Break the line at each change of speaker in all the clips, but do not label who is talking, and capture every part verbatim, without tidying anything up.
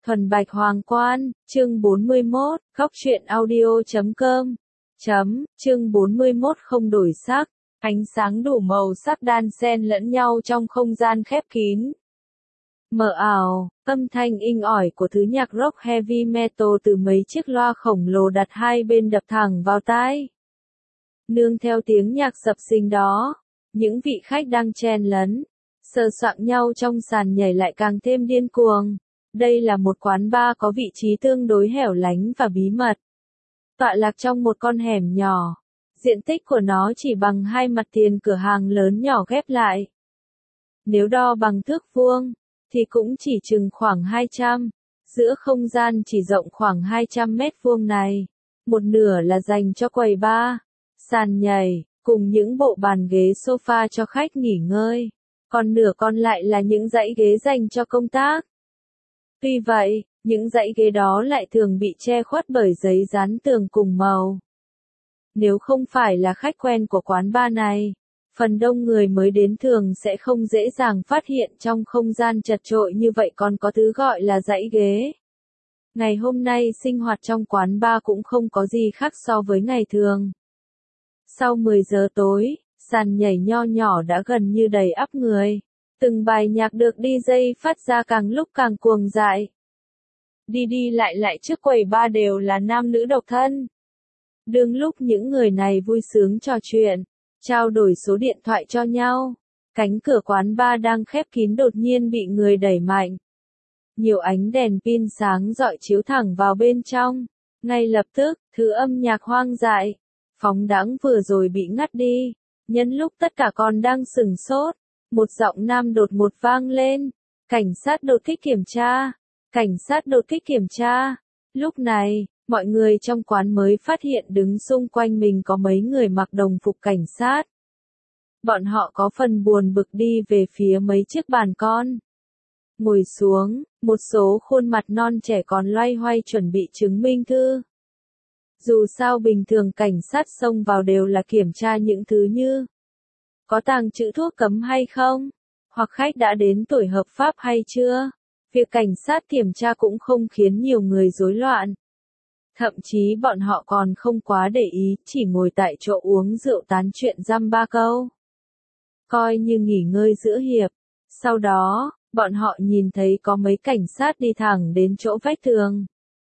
Thuần Bạch Hoàng Quan, chương bốn mươi mốt, góc truyện audio chấm com, chấm, chương bốn mươi mốt không đổi sắc, ánh sáng đủ màu sắc đan xen lẫn nhau trong không gian khép kín. Mờ ảo, âm thanh inh ỏi của thứ nhạc rock heavy metal từ mấy chiếc loa khổng lồ đặt hai bên đập thẳng vào tai. Nương theo tiếng nhạc sập sình đó, những vị khách đang chen lấn, sờ soạng nhau trong sàn nhảy lại càng thêm điên cuồng. Đây là một quán bar có vị trí tương đối hẻo lánh và bí mật. Tọa lạc trong một con hẻm nhỏ. Diện tích của nó chỉ bằng hai mặt tiền cửa hàng lớn nhỏ ghép lại. Nếu đo bằng thước vuông, thì cũng chỉ chừng khoảng hai trăm. Giữa không gian chỉ rộng khoảng hai trăm mét vuông này, một nửa là dành cho quầy bar, sàn nhảy, cùng những bộ bàn ghế sofa cho khách nghỉ ngơi. Còn nửa còn lại là những dãy ghế dành cho công tác. Tuy vậy, những dãy ghế đó lại thường bị che khuất bởi giấy dán tường cùng màu. Nếu không phải là khách quen của quán bar này, phần đông người mới đến thường sẽ không dễ dàng phát hiện trong không gian chật chội như vậy còn có thứ gọi là dãy ghế. Ngày hôm nay sinh hoạt trong quán bar cũng không có gì khác so với ngày thường. Sau mười giờ tối, sàn nhảy nho nhỏ đã gần như đầy ắp người. Từng bài nhạc được đi jay phát ra càng lúc càng cuồng dại. Đi đi lại lại trước quầy bar đều là nam nữ độc thân. Đương lúc những người này vui sướng trò chuyện, trao đổi số điện thoại cho nhau, cánh cửa quán bar đang khép kín đột nhiên bị người đẩy mạnh. Nhiều ánh đèn pin sáng rọi chiếu thẳng vào bên trong. Ngay lập tức, thứ âm nhạc hoang dại, phóng đãng vừa rồi bị ngắt đi. Nhân lúc tất cả còn đang sửng sốt, một giọng nam đột ngột vang lên. Cảnh sát đột kích kiểm tra. Cảnh sát đột kích kiểm tra. Lúc này, mọi người trong quán mới phát hiện đứng xung quanh mình có mấy người mặc đồng phục cảnh sát. Bọn họ có phần buồn bực đi về phía mấy chiếc bàn con. Ngồi xuống, một số khuôn mặt non trẻ còn loay hoay chuẩn bị chứng minh thư. Dù sao bình thường cảnh sát xông vào đều là kiểm tra những thứ như có tàng trữ thuốc cấm hay không, hoặc khách đã đến tuổi hợp pháp hay chưa. Việc cảnh sát kiểm tra cũng không khiến nhiều người rối loạn. Thậm chí bọn họ còn không quá để ý, chỉ ngồi tại chỗ uống rượu tán chuyện dăm ba câu. Coi như nghỉ ngơi giữa hiệp. Sau đó, bọn họ nhìn thấy có mấy cảnh sát đi thẳng đến chỗ vách tường.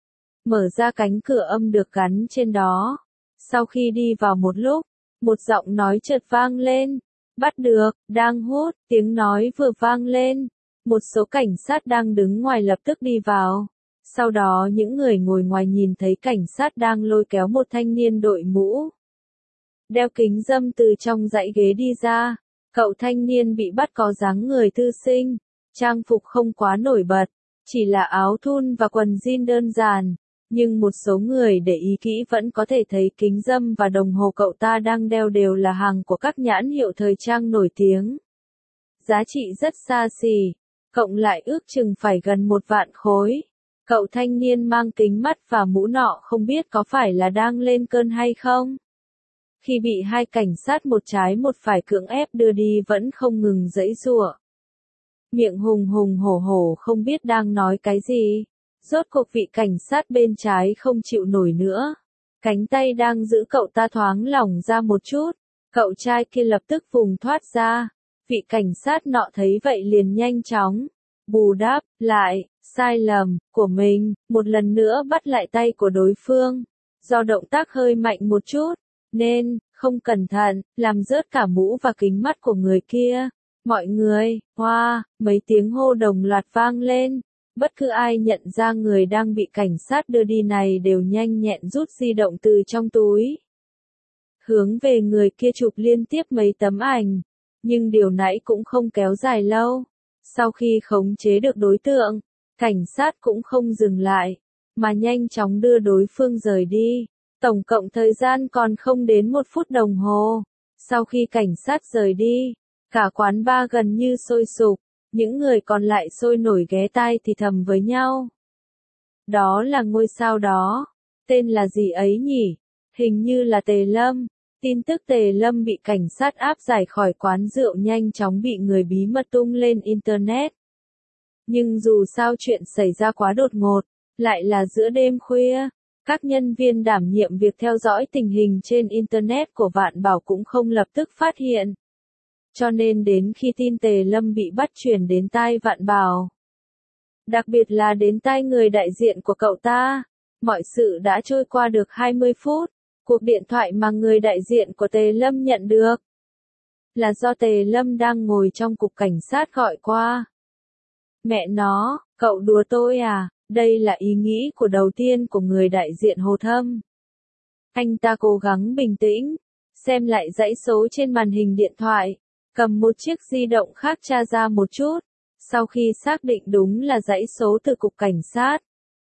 Mở ra cánh cửa âm được gắn trên đó. Sau khi đi vào một lúc, một giọng nói chợt vang lên. Bắt được, đang hút, tiếng nói vừa vang lên. Một số cảnh sát đang đứng ngoài lập tức đi vào. Sau đó những người ngồi ngoài nhìn thấy cảnh sát đang lôi kéo một thanh niên đội mũ đeo kính râm từ trong dãy ghế đi ra. Cậu thanh niên bị bắt có dáng người thư sinh, trang phục không quá nổi bật, chỉ là áo thun và quần jean đơn giản. Nhưng một số người để ý kỹ vẫn có thể thấy kính râm và đồng hồ cậu ta đang đeo đều là hàng của các nhãn hiệu thời trang nổi tiếng. Giá trị rất xa xỉ, cộng lại ước chừng phải gần một vạn khối. Cậu thanh niên mang kính mắt và mũ nọ không biết có phải là đang lên cơn hay không. Khi bị hai cảnh sát một trái một phải cưỡng ép đưa đi vẫn không ngừng giãy giụa. Miệng hùng hùng hổ hổ không biết đang nói cái gì. Rốt cuộc vị cảnh sát bên trái không chịu nổi nữa. Cánh tay đang giữ cậu ta thoáng lỏng ra một chút. Cậu trai kia lập tức vùng thoát ra. Vị cảnh sát nọ thấy vậy liền nhanh chóng bù đắp lại sai lầm của mình, một lần nữa bắt lại tay của đối phương. Do động tác hơi mạnh một chút, nên, không cẩn thận, làm rớt cả mũ và kính mắt của người kia. Mọi người, hoa, mấy tiếng hô đồng loạt vang lên. Bất cứ ai nhận ra người đang bị cảnh sát đưa đi này đều nhanh nhẹn rút di động từ trong túi. Hướng về người kia chụp liên tiếp mấy tấm ảnh. Nhưng điều nãy cũng không kéo dài lâu. Sau khi khống chế được đối tượng, cảnh sát cũng không dừng lại, mà nhanh chóng đưa đối phương rời đi. Tổng cộng thời gian còn không đến một phút đồng hồ. Sau khi cảnh sát rời đi, cả quán bar gần như sôi sục. Những người còn lại sôi nổi ghé tai thì thầm với nhau. Đó là ngôi sao đó. Tên là gì ấy nhỉ? Hình như là Tề Lâm. Tin tức Tề Lâm bị cảnh sát áp giải khỏi quán rượu nhanh chóng bị người bí mật tung lên Internet. Nhưng dù sao chuyện xảy ra quá đột ngột, lại là giữa đêm khuya, các nhân viên đảm nhiệm việc theo dõi tình hình trên Internet của Vạn Bảo cũng không lập tức phát hiện. Cho nên đến khi tin Tề Lâm bị bắt truyền đến tai Vạn Bảo, đặc biệt là đến tai người đại diện của cậu ta, mọi sự đã trôi qua được hai mươi phút, cuộc điện thoại mà người đại diện của Tề Lâm nhận được là do Tề Lâm đang ngồi trong cục cảnh sát gọi qua. Mẹ nó, cậu đùa tôi à? Đây là ý nghĩ của đầu tiên của người đại diện Hồ Thâm. Anh ta cố gắng bình tĩnh, xem lại dãy số trên màn hình điện thoại, cầm một chiếc di động khác tra ra một chút, sau khi xác định đúng là dãy số từ cục cảnh sát,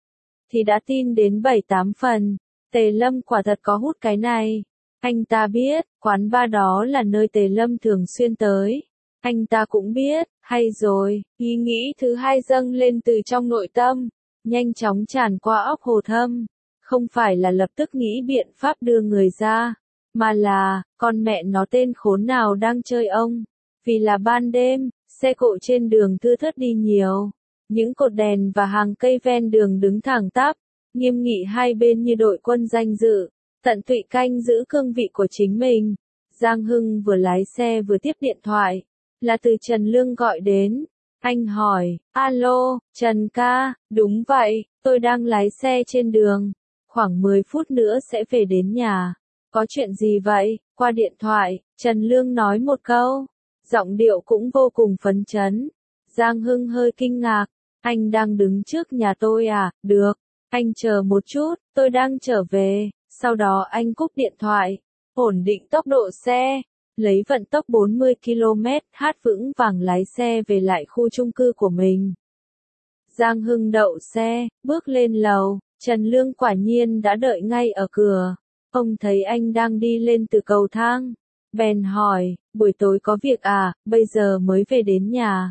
thì đã tin đến bảy tám phần, Tề Lâm quả thật có hút cái này. Anh ta biết, quán bar đó là nơi Tề Lâm thường xuyên tới. Anh ta cũng biết, hay rồi, ý nghĩ thứ hai dâng lên từ trong nội tâm, nhanh chóng tràn qua óc Hồ Thâm. Không phải là lập tức nghĩ biện pháp đưa người ra, mà là, con mẹ nó tên khốn nào đang chơi ông. Vì là ban đêm, xe cộ trên đường thưa thớt đi nhiều. Những cột đèn và hàng cây ven đường đứng thẳng tắp, nghiêm nghị hai bên như đội quân danh dự, tận tụy canh giữ cương vị của chính mình. Giang Hưng vừa lái xe vừa tiếp điện thoại, là từ Trần Lương gọi đến. Anh hỏi, alo, Trần ca, đúng vậy, tôi đang lái xe trên đường, khoảng mười phút nữa sẽ về đến nhà. Có chuyện gì vậy? Qua điện thoại, Trần Lương nói một câu, giọng điệu cũng vô cùng phấn chấn. Giang Hưng hơi kinh ngạc, anh đang đứng trước nhà tôi à? Được, anh chờ một chút, tôi đang trở về. Sau đó anh cúp điện thoại, ổn định tốc độ xe, lấy vận tốc bốn mươi ki lô mét hát vững vàng lái xe về lại khu chung cư của mình. Giang Hưng đậu xe, bước lên lầu, Trần Lương quả nhiên đã đợi ngay ở cửa. Ông thấy anh đang đi lên từ cầu thang, bèn hỏi, buổi tối có việc à, bây giờ mới về đến nhà.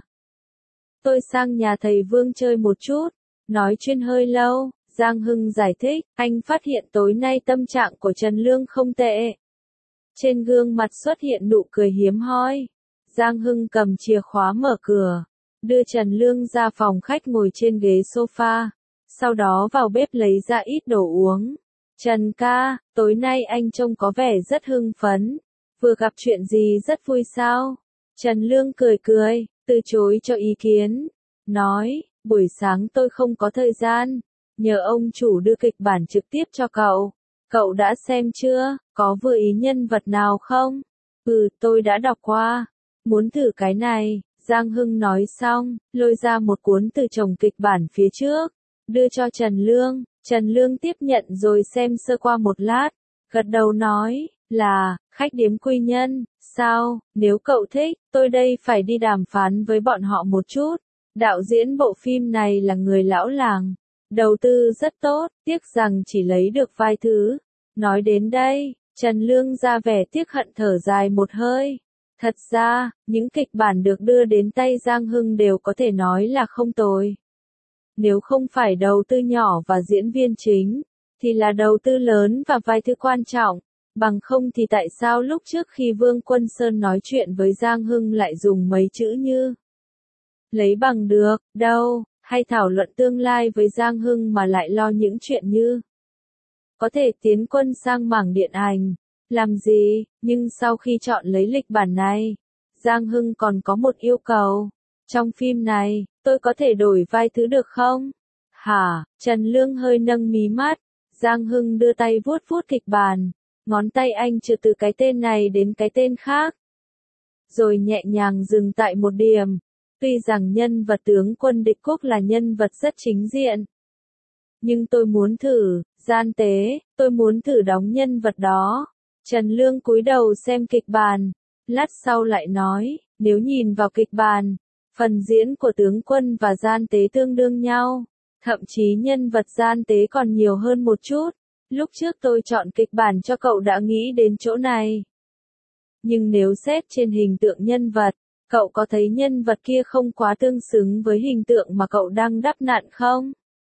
Tôi sang nhà thầy Vương chơi một chút, nói chuyên hơi lâu. Giang Hưng giải thích, anh phát hiện tối nay tâm trạng của Trần Lương không tệ. Trên gương mặt xuất hiện nụ cười hiếm hoi. Giang Hưng cầm chìa khóa mở cửa, đưa Trần Lương ra phòng khách ngồi trên ghế sofa, sau đó vào bếp lấy ra ít đồ uống. Trần ca, tối nay anh trông có vẻ rất hưng phấn, vừa gặp chuyện gì rất vui sao? Trần Lương cười cười, từ chối cho ý kiến, nói, buổi sáng tôi không có thời gian. Nhờ ông chủ đưa kịch bản trực tiếp cho cậu. Cậu đã xem chưa? Có vừa ý nhân vật nào không? Ừ, tôi đã đọc qua. Muốn thử cái này. Giang Hưng nói xong, lôi ra một cuốn từ chồng kịch bản phía trước, đưa cho Trần Lương. Trần Lương tiếp nhận rồi xem sơ qua một lát, gật đầu nói, là, khách điếm quy nhân. Sao, nếu cậu thích, tôi đây phải đi đàm phán với bọn họ một chút. Đạo diễn bộ phim này là người lão làng. Đầu tư rất tốt, tiếc rằng chỉ lấy được vài thứ. Nói đến đây, Trần Lương ra vẻ tiếc hận thở dài một hơi. Thật ra, những kịch bản được đưa đến tay Giang Hưng đều có thể nói là không tồi. Nếu không phải đầu tư nhỏ và diễn viên chính, thì là đầu tư lớn và vài thứ quan trọng. Bằng không thì tại sao lúc trước khi Vương Quân Sơn nói chuyện với Giang Hưng lại dùng mấy chữ như lấy bằng được, đâu, hay thảo luận tương lai với Giang Hưng mà lại lo những chuyện như có thể tiến quân sang mảng điện ảnh, làm gì, nhưng sau khi chọn lấy lịch bản này, Giang Hưng còn có một yêu cầu. Trong phim này, tôi có thể đổi vài thứ được không? Hả? Trần Lương hơi nâng mí mắt, Giang Hưng đưa tay vuốt vuốt kịch bản, ngón tay anh trượt từ cái tên này đến cái tên khác, rồi nhẹ nhàng dừng tại một điểm. Tuy rằng nhân vật tướng quân địch quốc là nhân vật rất chính diện, nhưng tôi muốn thử, gian tế, tôi muốn thử đóng nhân vật đó. Trần Lương cúi đầu xem kịch bản, lát sau lại nói, nếu nhìn vào kịch bản, phần diễn của tướng quân và gian tế tương đương nhau, thậm chí nhân vật gian tế còn nhiều hơn một chút. Lúc trước tôi chọn kịch bản cho cậu đã nghĩ đến chỗ này. Nhưng nếu xét trên hình tượng nhân vật, cậu có thấy nhân vật kia không quá tương xứng với hình tượng mà cậu đang đắp nặn không?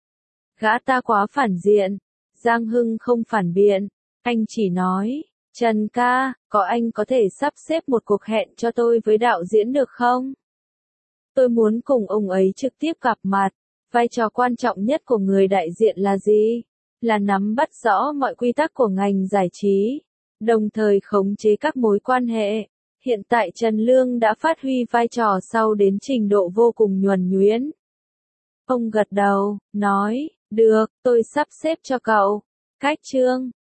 Gã ta quá phản diện. Giang Hưng không phản biện, anh chỉ nói, Trần ca, có anh có thể sắp xếp một cuộc hẹn cho tôi với đạo diễn được không? Tôi muốn cùng ông ấy trực tiếp gặp mặt. Vai trò quan trọng nhất của người đại diện là gì? Là nắm bắt rõ mọi quy tắc của ngành giải trí, đồng thời khống chế các mối quan hệ. Hiện tại Trần Lương đã phát huy vai trò sau đến trình độ vô cùng nhuần nhuyễn. Ông gật đầu, nói, được, tôi sắp xếp cho cậu. Cách chương